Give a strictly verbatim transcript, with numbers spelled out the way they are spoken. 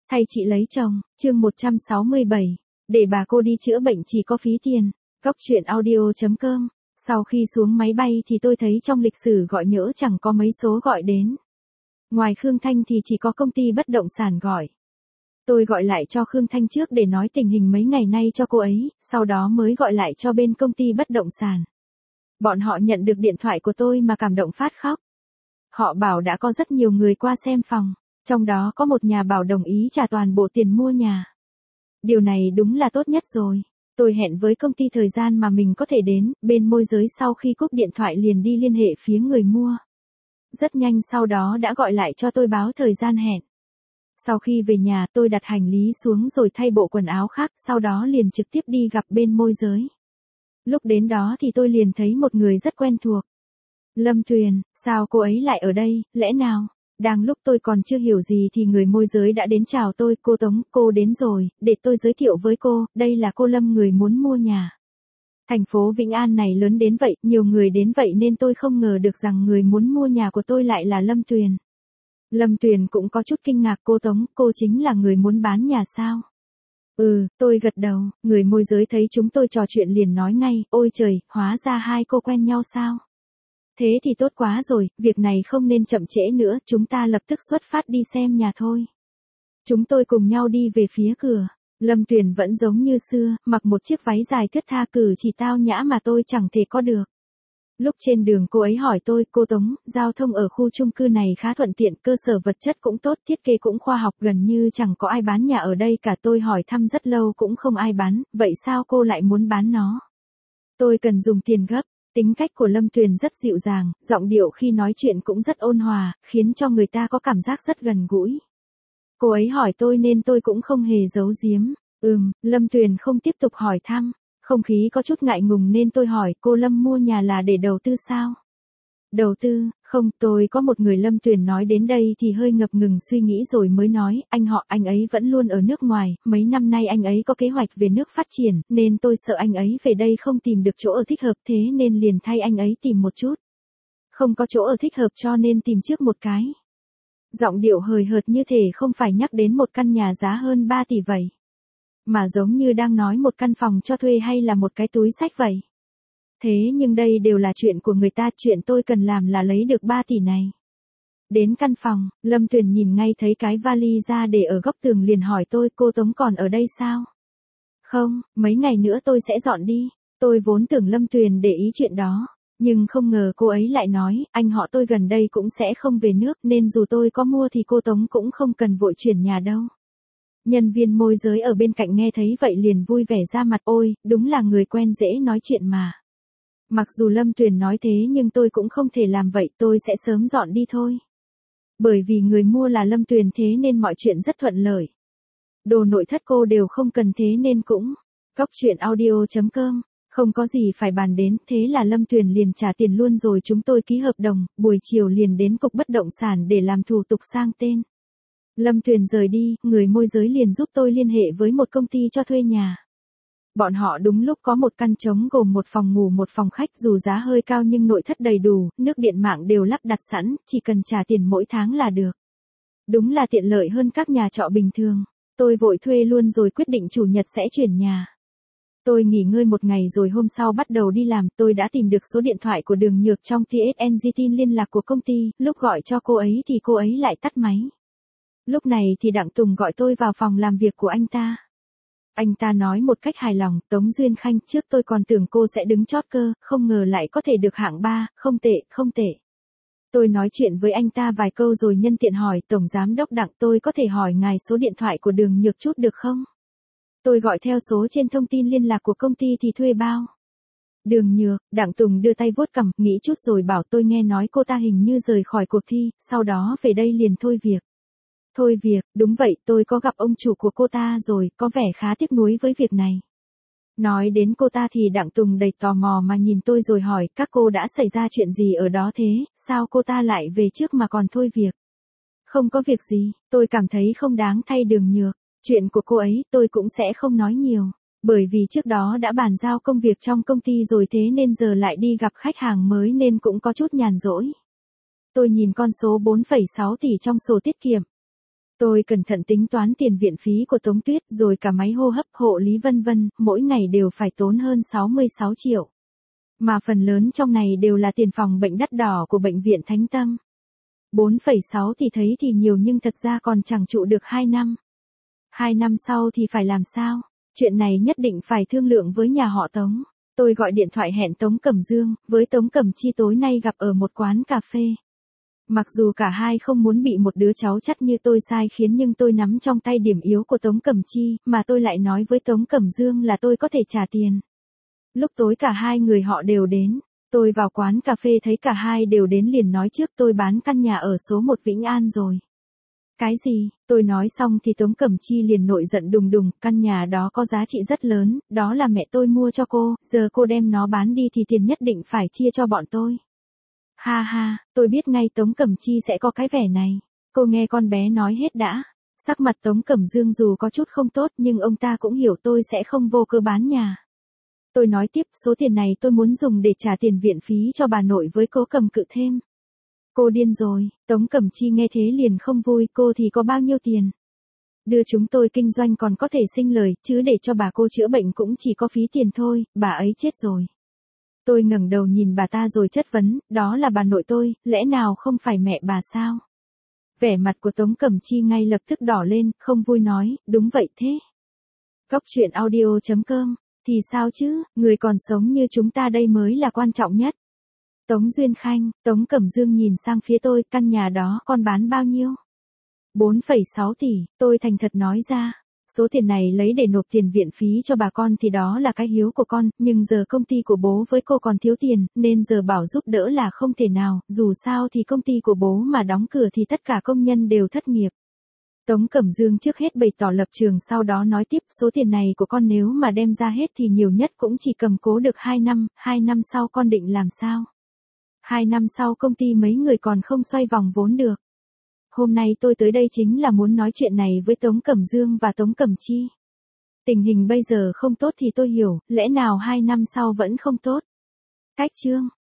Thay chị lấy chồng, chương một trăm sáu mươi bảy. Để bà cô đi chữa bệnh chỉ có phí tiền. Góc truyện audio chấm com. Sau khi xuống máy bay thì tôi thấy trong lịch sử gọi nhỡ chẳng có mấy số gọi đến. Ngoài Khương Thanh thì chỉ có công ty bất động sản gọi. Tôi gọi lại cho Khương Thanh trước để nói tình hình mấy ngày nay cho cô ấy, sau đó mới gọi lại cho bên công ty bất động sản. Bọn họ nhận được điện thoại của tôi mà cảm động phát khóc. Họ bảo đã có rất nhiều người qua xem phòng, trong đó có một nhà bảo đồng ý trả toàn bộ tiền mua nhà. Điều này đúng là tốt nhất rồi. Tôi hẹn với công ty thời gian mà mình có thể đến, bên môi giới sau khi cúp điện thoại liền đi liên hệ phía người mua. Rất nhanh sau đó đã gọi lại cho tôi báo thời gian hẹn. Sau khi về nhà tôi đặt hành lý xuống rồi thay bộ quần áo khác, sau đó liền trực tiếp đi gặp bên môi giới. Lúc đến đó thì tôi liền thấy một người rất quen thuộc. Lâm Tuyền, sao cô ấy lại ở đây, lẽ nào? Đang lúc tôi còn chưa hiểu gì thì người môi giới đã đến chào tôi, cô Tống, cô đến rồi, để tôi giới thiệu với cô, đây là cô Lâm người muốn mua nhà. Thành phố Vĩnh An này lớn đến vậy, nhiều người đến vậy nên tôi không ngờ được rằng người muốn mua nhà của tôi lại là Lâm Tuyền. Lâm Tuyền cũng có chút kinh ngạc, cô Tống, cô chính là người muốn bán nhà sao? Ừ, tôi gật đầu, người môi giới thấy chúng tôi trò chuyện liền nói ngay, ôi trời, hóa ra hai cô quen nhau sao? Thế thì tốt quá rồi, việc này không nên chậm trễ nữa, chúng ta lập tức xuất phát đi xem nhà thôi. Chúng tôi cùng nhau đi về phía cửa. Lâm Tuyền vẫn giống như xưa, mặc một chiếc váy dài thướt tha, cử chỉ tao nhã mà tôi chẳng thể có được. Lúc trên đường cô ấy hỏi tôi, cô Tống, giao thông ở khu chung cư này khá thuận tiện, cơ sở vật chất cũng tốt, thiết kế cũng khoa học, gần như chẳng có ai bán nhà ở đây cả. Tôi hỏi thăm rất lâu cũng không ai bán, vậy sao cô lại muốn bán nó? Tôi cần dùng tiền gấp. Tính cách của Lâm Tuyền rất dịu dàng, giọng điệu khi nói chuyện cũng rất ôn hòa, khiến cho người ta có cảm giác rất gần gũi. Cô ấy hỏi tôi nên tôi cũng không hề giấu giếm. Ừm, Lâm Tuyền không tiếp tục hỏi thăm. Không khí có chút ngại ngùng nên tôi hỏi, cô Lâm mua nhà là để đầu tư sao? Đầu tư, không, tôi có một người. Lâm Tuyền nói đến đây thì hơi ngập ngừng suy nghĩ rồi mới nói, anh họ, anh ấy vẫn luôn ở nước ngoài, mấy năm nay anh ấy có kế hoạch về nước phát triển, nên tôi sợ anh ấy về đây không tìm được chỗ ở thích hợp, thế nên liền thay anh ấy tìm một chút. Không có chỗ ở thích hợp cho nên tìm trước một cái. Giọng điệu hời hợt như thể không phải nhắc đến một căn nhà giá hơn ba tỷ vậy, mà giống như đang nói một căn phòng cho thuê hay là một cái túi xách vậy. Thế nhưng đây đều là chuyện của người ta, chuyện tôi cần làm là lấy được ba tỷ này. Đến căn phòng, Lâm Tuyền nhìn ngay thấy cái vali ra để ở góc tường liền hỏi tôi, cô Tống còn ở đây sao? Không, mấy ngày nữa tôi sẽ dọn đi. Tôi vốn tưởng Lâm Tuyền để ý chuyện đó, nhưng không ngờ cô ấy lại nói, anh họ tôi gần đây cũng sẽ không về nước nên dù tôi có mua thì cô Tống cũng không cần vội chuyển nhà đâu. Nhân viên môi giới ở bên cạnh nghe thấy vậy liền vui vẻ ra mặt, ôi, đúng là người quen dễ nói chuyện mà. Mặc dù Lâm Tuyền nói thế nhưng tôi cũng không thể làm vậy, tôi sẽ sớm dọn đi thôi. Bởi vì người mua là Lâm Tuyền thế nên mọi chuyện rất thuận lợi. Đồ nội thất cô đều không cần thế nên cũng. Góc truyện audio chấm com. Không có gì phải bàn đến, thế là Lâm Tuyền liền trả tiền luôn rồi chúng tôi ký hợp đồng, buổi chiều liền đến cục bất động sản để làm thủ tục sang tên. Lâm Tuyền rời đi, người môi giới liền giúp tôi liên hệ với một công ty cho thuê nhà. Bọn họ đúng lúc có một căn trống gồm một phòng ngủ một phòng khách, dù giá hơi cao nhưng nội thất đầy đủ, nước điện mạng đều lắp đặt sẵn, chỉ cần trả tiền mỗi tháng là được. Đúng là tiện lợi hơn các nhà trọ bình thường. Tôi vội thuê luôn rồi quyết định chủ nhật sẽ chuyển nhà. Tôi nghỉ ngơi một ngày rồi hôm sau bắt đầu đi làm, tôi đã tìm được số điện thoại của Đường Nhược trong tê ét en giê tin liên lạc của công ty, lúc gọi cho cô ấy thì cô ấy lại tắt máy. Lúc này thì Đặng Tùng gọi tôi vào phòng làm việc của anh ta. Anh ta nói một cách hài lòng, Tống Duyên Khanh, trước tôi còn tưởng cô sẽ đứng chót cơ, không ngờ lại có thể được hạng ba, không tệ, không tệ. Tôi nói chuyện với anh ta vài câu rồi nhân tiện hỏi, Tổng Giám đốc Đặng, tôi có thể hỏi ngài số điện thoại của Đường Nhược chút được không? Tôi gọi theo số trên thông tin liên lạc của công ty thì thuê bao. Đường Nhược, Đặng Tùng đưa tay vuốt cằm, nghĩ chút rồi bảo tôi nghe nói cô ta hình như rời khỏi cuộc thi, sau đó về đây liền thôi việc. Thôi việc, đúng vậy, tôi có gặp ông chủ của cô ta rồi, có vẻ khá tiếc nuối với việc này. Nói đến cô ta thì Đặng Tùng đầy tò mò mà nhìn tôi rồi hỏi, các cô đã xảy ra chuyện gì ở đó thế, sao cô ta lại về trước mà còn thôi việc? Không có việc gì, tôi cảm thấy không đáng thay Đường Nhược. Chuyện của cô ấy tôi cũng sẽ không nói nhiều, bởi vì trước đó đã bàn giao công việc trong công ty rồi thế nên giờ lại đi gặp khách hàng mới nên cũng có chút nhàn rỗi. Tôi nhìn con số bốn phẩy sáu tỷ trong sổ tiết kiệm. Tôi cẩn thận tính toán tiền viện phí của Tống Tuyết rồi cả máy hô hấp hộ lý vân vân, mỗi ngày đều phải tốn hơn sáu mươi sáu triệu. Mà phần lớn trong này đều là tiền phòng bệnh đắt đỏ của bệnh viện Thánh Tâm. bốn phẩy sáu thì thấy thì nhiều nhưng thật ra còn chẳng trụ được hai năm. hai năm sau thì phải làm sao? Chuyện này nhất định phải thương lượng với nhà họ Tống. Tôi gọi điện thoại hẹn Tống Cẩm Dương, với Tống Cẩm Chi tối nay gặp ở một quán cà phê. Mặc dù cả hai không muốn bị một đứa cháu chắt như tôi sai khiến nhưng tôi nắm trong tay điểm yếu của Tống Cẩm Chi, mà tôi lại nói với Tống Cẩm Dương là tôi có thể trả tiền. Lúc tối cả hai người họ đều đến. Tôi vào quán cà phê thấy cả hai đều đến liền nói trước tôi bán căn nhà ở số một Vĩnh An rồi. Cái gì? Tôi nói xong thì Tống Cẩm Chi liền nổi giận đùng đùng, căn nhà đó có giá trị rất lớn, đó là mẹ tôi mua cho cô, giờ cô đem nó bán đi thì tiền nhất định phải chia cho bọn tôi. Ha ha, tôi biết ngay Tống Cẩm Chi sẽ có cái vẻ này. Cô nghe con bé nói hết đã. Sắc mặt Tống Cẩm Dương dù có chút không tốt nhưng ông ta cũng hiểu tôi sẽ không vô cớ bán nhà. Tôi nói tiếp, số tiền này tôi muốn dùng để trả tiền viện phí cho bà nội với Cố Cầm Cự thêm. Cô điên rồi, Tống Cẩm Chi nghe thế liền không vui, cô thì có bao nhiêu tiền? Đưa chúng tôi kinh doanh còn có thể sinh lời, chứ để cho bà cô chữa bệnh cũng chỉ có phí tiền thôi, bà ấy chết rồi. Tôi ngẩng đầu nhìn bà ta rồi chất vấn, đó là bà nội tôi, lẽ nào không phải mẹ bà sao? Vẻ mặt của Tống Cẩm Chi ngay lập tức đỏ lên, không vui nói, đúng vậy thế. Góc truyện audio chấm com, thì sao chứ, người còn sống như chúng ta đây mới là quan trọng nhất. Tống Duyên Khanh, Tống Cẩm Dương nhìn sang phía tôi, căn nhà đó con bán bao nhiêu? bốn phẩy sáu tỷ, tôi thành thật nói ra. Số tiền này lấy để nộp tiền viện phí cho bà con thì đó là cái hiếu của con, nhưng giờ công ty của bố với cô còn thiếu tiền, nên giờ bảo giúp đỡ là không thể nào, dù sao thì công ty của bố mà đóng cửa thì tất cả công nhân đều thất nghiệp. Tống Cẩm Dương trước hết bày tỏ lập trường sau đó nói tiếp, số tiền này của con nếu mà đem ra hết thì nhiều nhất cũng chỉ cầm cố được hai năm, hai năm sau con định làm sao? Hai năm sau công ty mấy người còn không xoay vòng vốn được. Hôm nay tôi tới đây chính là muốn nói chuyện này với Tống Cẩm Dương và Tống Cẩm Chi. Tình hình bây giờ không tốt thì tôi hiểu, lẽ nào hai năm sau vẫn không tốt? Cách chương